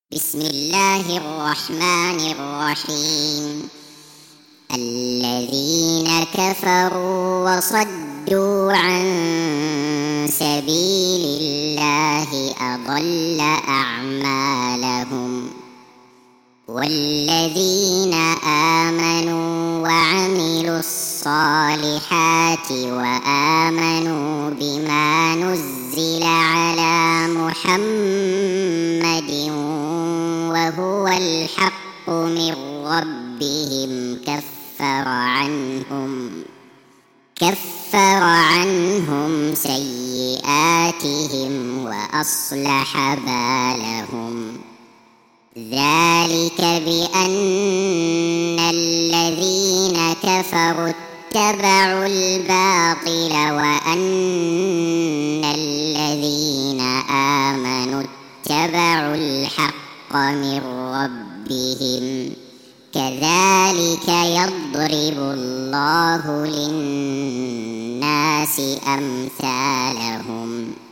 بسم الله الرحمن الرحيم. الذين كفروا وصدوا عن سبيل الله أضل أعمالهم، والذين آمنوا وعملوا الصالحات وآمنوا بما نزل على محمد وهو الحق من ربهم كفر عنهم سيئاتهم وأصلح بالهم. ذلك بأن الذين كفروا اتبعوا الباطل وأن الذين آمنوا اتبعوا الحق من ربهم. كذلك يضرب الله للناس أمثالهم.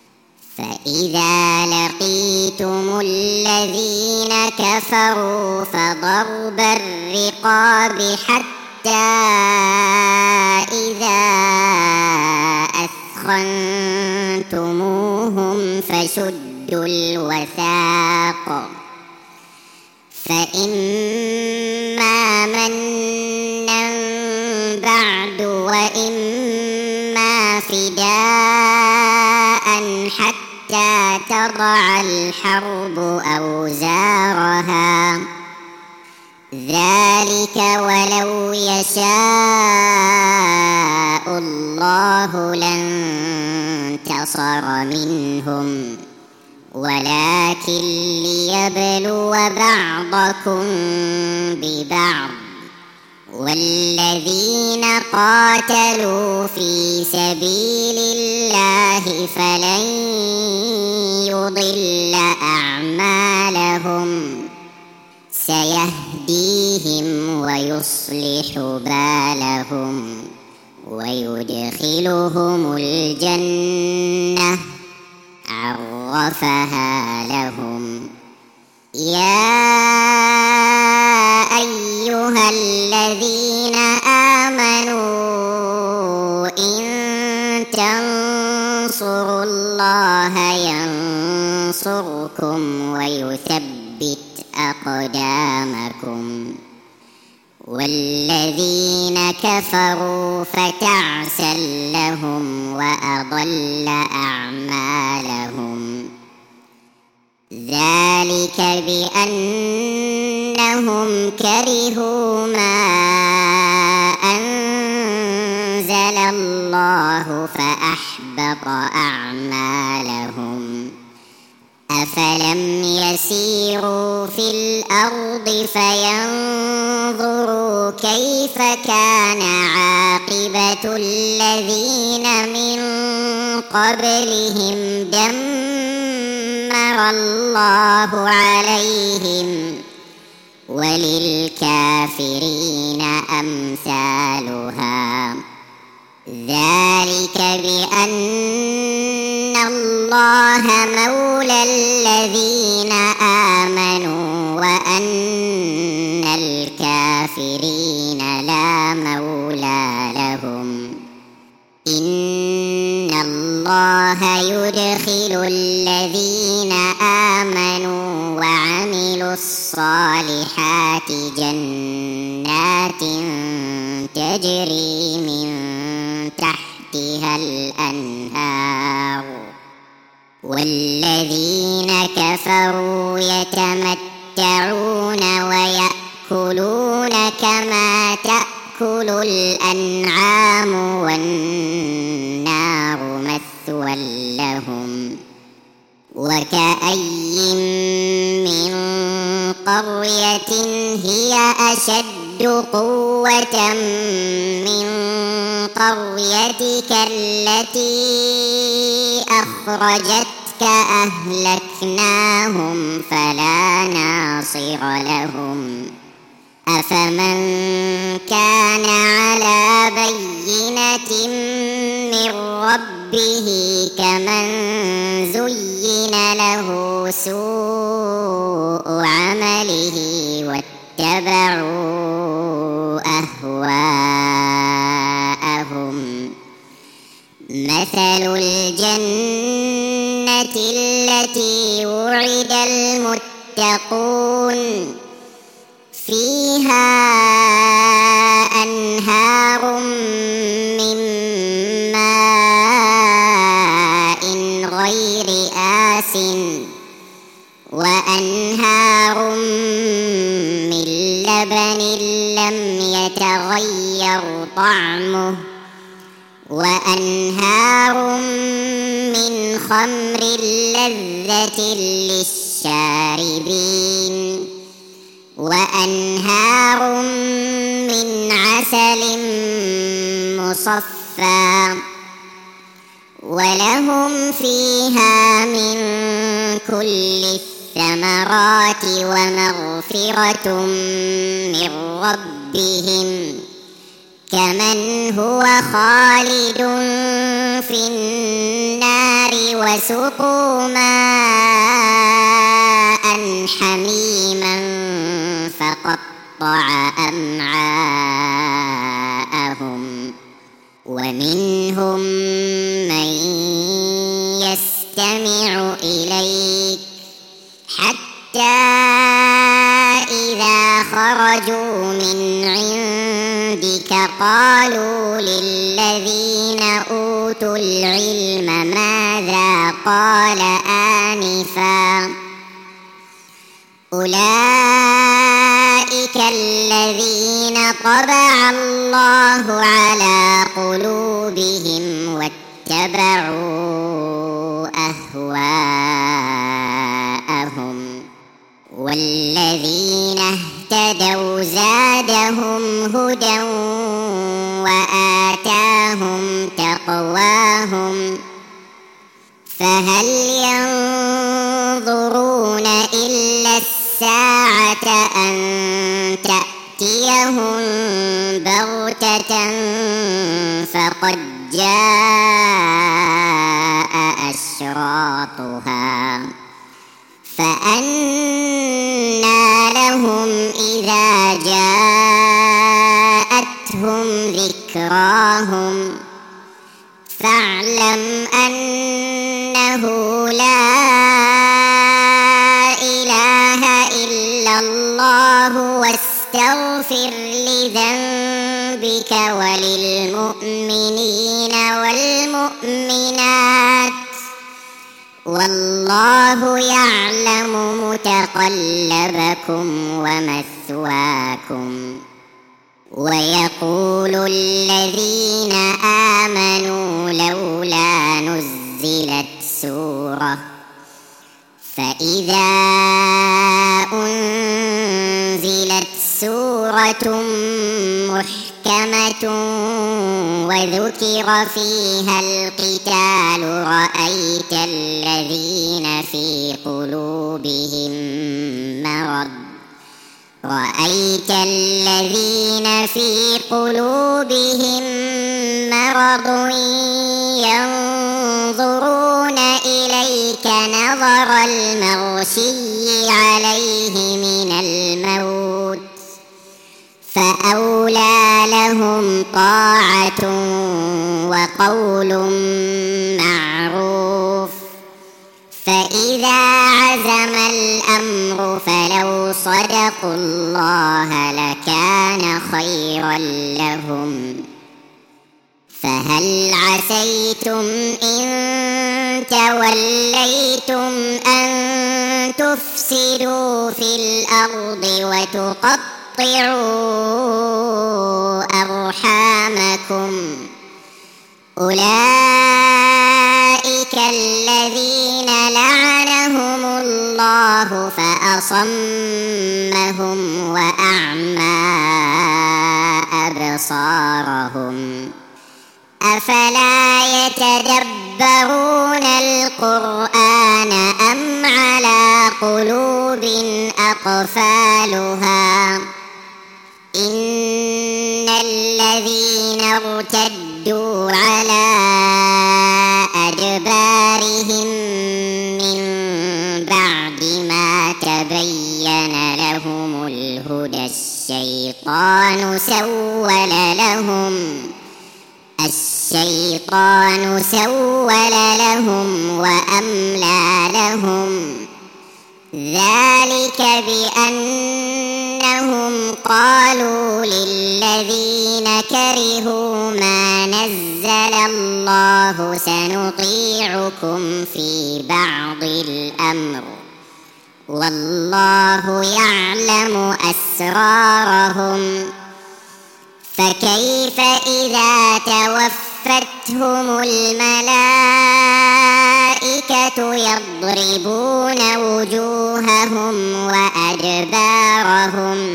فإذا لقيتم الذين كفروا فضرب الرقاب حتى إذا أثخنتموهم فشدوا الوثاق، فإما منا بعد وإما فداء حتى تضع الحرب أوزارها. ذلك ولو يشاء الله لانتصر منهم، ولكن ليبلو بعضكم ببعض. والذين قاتلوا في سبيل الله فلن يضل أعمالهم، سيهديهم ويصلح بالهم ويدخلهم الجنة عرفها لهم. يا أيها الذين آمنوا إن تنصروا الله ينصركم ويثبت أقدامكم. والذين كفروا فتعسا لهم وأضل أعمالهم. ذلك بأنهم كرهوا ما أنزل الله فأحبط أعمالهم. أفلم يسيروا في الأرض فينظروا كيف كان عاقبة الذين من قبلهم دمر الله عليهم وللكافرين أمثالها. ذلك بأن الله مولى الذين آمنوا وأن الكافرين لا مولى لهم. إن الله يدخل الذين آمنوا وعملوا الصالحات جنات تجري من تحتها الأنهار. والذين كفروا يتمتعون ويأكلون كما تأكل الأنعام والنار مثوى لهم. وكأي من قرية هي أشد قوة من قريتك التي أخرجتك أهلكناهم فلا ناصر لهم. أفمن كان على بينة من ربه كمن زين له سوء سوء عمله واتبعوا أهواءهم. مثل الجنة التي وعد المتقون فيها أنهار من ماء غير آسن وأنهار من لبن لم يتغير طعمه وأنهار من خمر لذة للشاربين وأنهار من عسل مصفى ولهم فيها من كل الثمرات ومغفرة من ربهم كمن هو خالد في النار وسقوا ماء حميما فقطع أمعاءهم. ومنهم من يستمع إليك حتى إذا خرجوا من عندك قالوا للذين أوتوا العلم ماذا قال آنفا أولئك الذين طبع الله على قلوبهم واتبعوا أهواءهم. والذين اهتدوا زادهم هدى وآتاهم تقواهم فهل ينظرون إلا الساعة أن تأتيهم بغتة فقد جاء أشراطها فأنى لهم إذا جاءتهم ذكراهم فاعلم أنه لا إله إلا الله واستغفر لذنبك وللمؤمنين والمؤمنات والله يعلم متقلبكم ومثواكم. ويقول الذين آمنوا لولا نزلت سورة فإذا أنزلت سورة محكمة وذكر فيها القتال رأيت الذين في قلوبهم مرض ينظرون إليك نظر المغشي عليه من الموت فأولى لهم طاعة وقول معروف. فإذا عزم الأمر فلو صدقوا الله لكان خيرا لهم. فهل عسيتم إن توليتم أن تفسدوا في الأرض وتقطعوا أرحامكم أولئك الذين لعنهم الله فأصمهم وأعمى أبصارهم. أفلا يتدبرون القرآن أم على قلوب أقفالها إن الذين ارتدوا على أدبارهم من بعد ما تبين الشيطان سول لهم وأملى لهم ذلك بأنهم قالوا للذين كرهوا ما نزل الله سنطيعكم في بعض الأمر والله يعلم أسرارهم فكيف إذا توفتهم الملائكة يضربون وجوههم وأدبارهم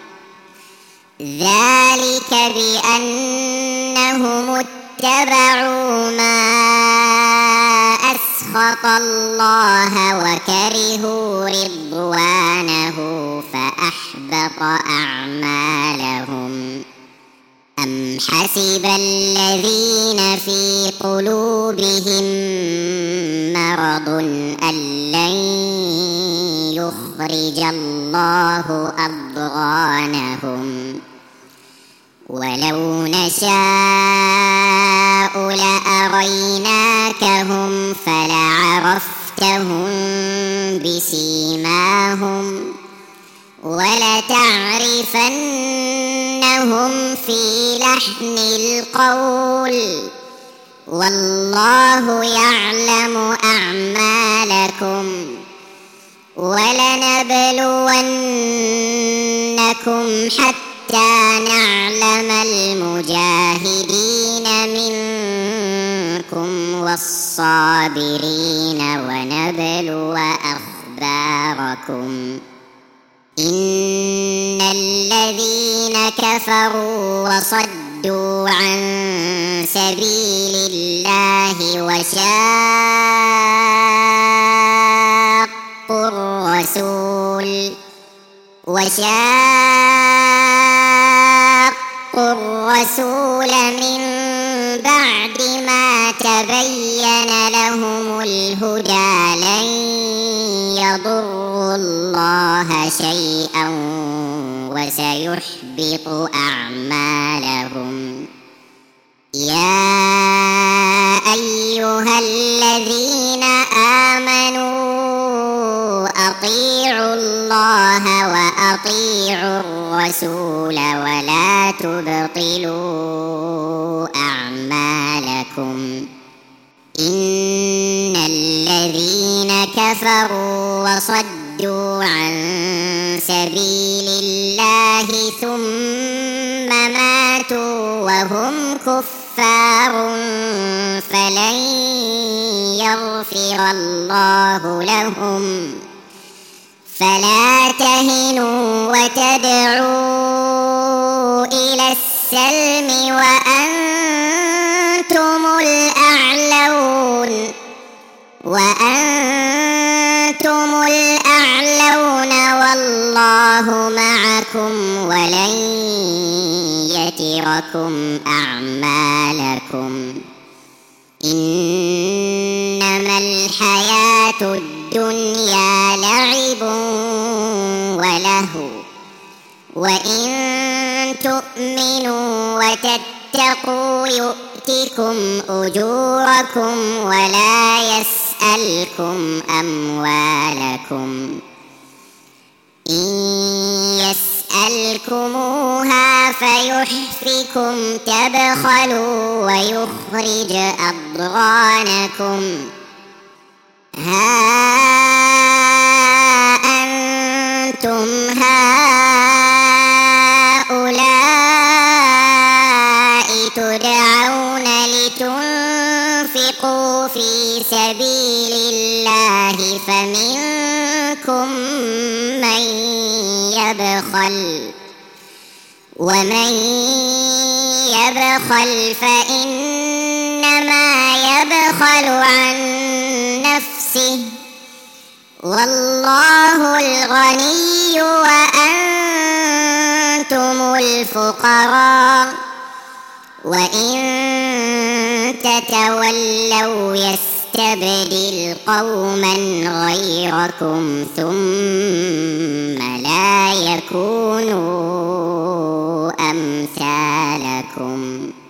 ذلك بأنهم اتبعوا ما أسخط الله وكرهوا رضوانه فأحبط أعمالهم أم حسب الذين في قلوبهم مرض أن لن يخرج الله أضغانهم ولو نشاء لأريناكهم فلعرفتهم بسيماهم ولتعرفنهم في لحن القول والله يعلم أعمالكم ولنبلونكم حتى نعلم المجاهدين منكم والصابرين ونبلو أخباركم إن الذين كفروا وصدوا عن سبيل الله وشاقوا الرسول من بعد ما تبين لهم الهدى لن يضروا الله شيئا وسيحبط أعمالهم يا أيها الذين آمنوا أطيعوا الله وأطيعوا الرسول ولا تبطلوا أعمالكم إن الذين كفروا وصدوا عن سبيل الله ثم ماتوا وهم كفار فلن يغفر الله لهم فلا تهنوا وتدعوا إلى السلم وأنتم الأعلون والله معكم ولن يتركم أعمالكم إنما الحياة الدنيا لعب ولهو وإن تؤمنوا وتتقوا يؤتكم أجوركم ولا يسألكم أموالكم إن يسألكموها فيحفكم تبخلوا ويخرج أضغانكم ها أنتم هؤلاء تدعون لتنفقوا في سبيل الله فمنكم من يبخل ومن يبخل فإنما يبخل عن نفسه والله الغني وأنتم الفقراء وإن تتولوا يستبدل قوما غيركم ثم لا يكونوا لكم